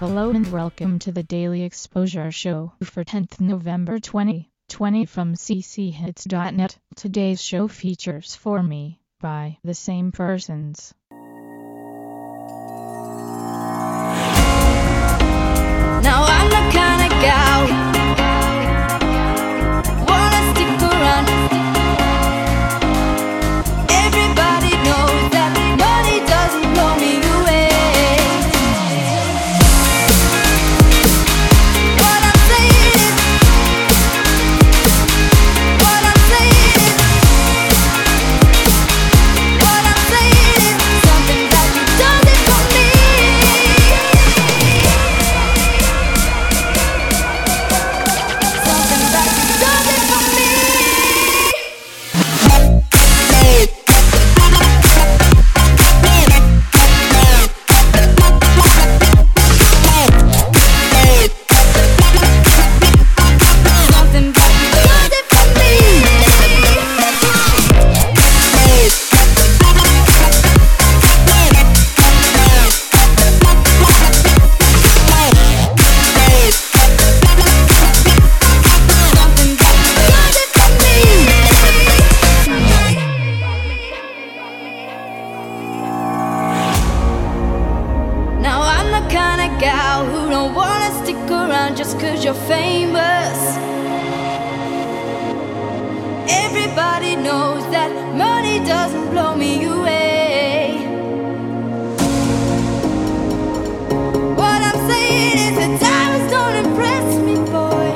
Hello and welcome to the Daily Exposure Show for 10th November 2020 from cchits.net. Today's show features For Me by The Same Persons. Now I'm the kind of gal wanna stick around. Everybody knows that money doesn't blow me away. What I'm saying is, what I'm saying is, what I'm saying is something that you done it for me. Something that you done it for me. Something that you done it for me. Something that you done it for me. Now I'm the kind of gal who don't wanna stick around just 'cause you're famous. Everybody knows that money doesn't blow me away. What I'm saying is the diamonds don't impress me, boy.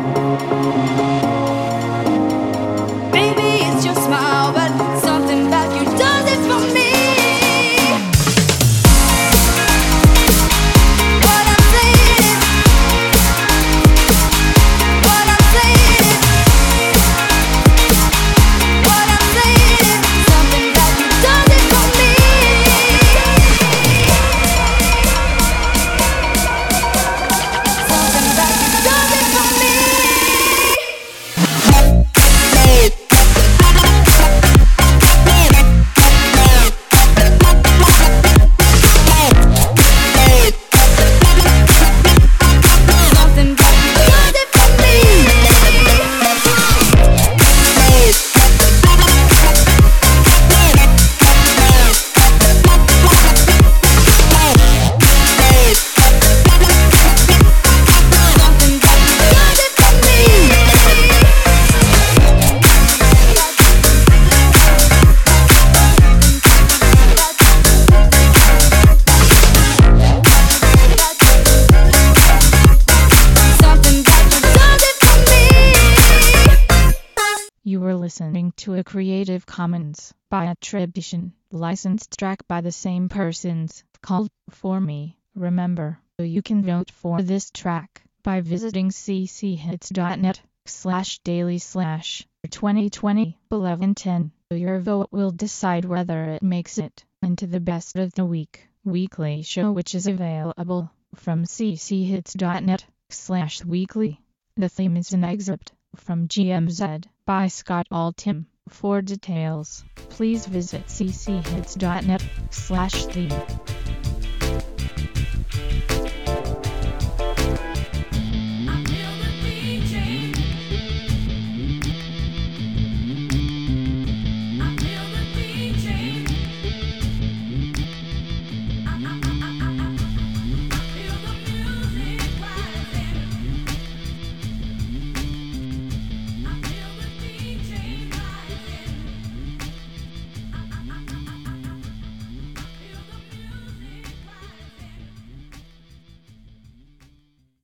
Maybe it's your smile, but something about you does it for me. What I'm saying is, what I'm saying is, what I'm saying is something that you does it for me. Something that you does it for me. Something that you does it for me. Something that you does it for me. Something that you does it for me. You were listening to a Creative Commons by attribution, licensed track by The Same Persons, called For Me. Remember, you can vote for this track by visiting cchits.net/daily/2020-1110. Your vote will decide whether it makes it into the Best of the Week weekly show, which is available from cchits.net/weekly. The theme is an excerpt from GMZ by Scott Altham. For details, please visit cchits.net/theme.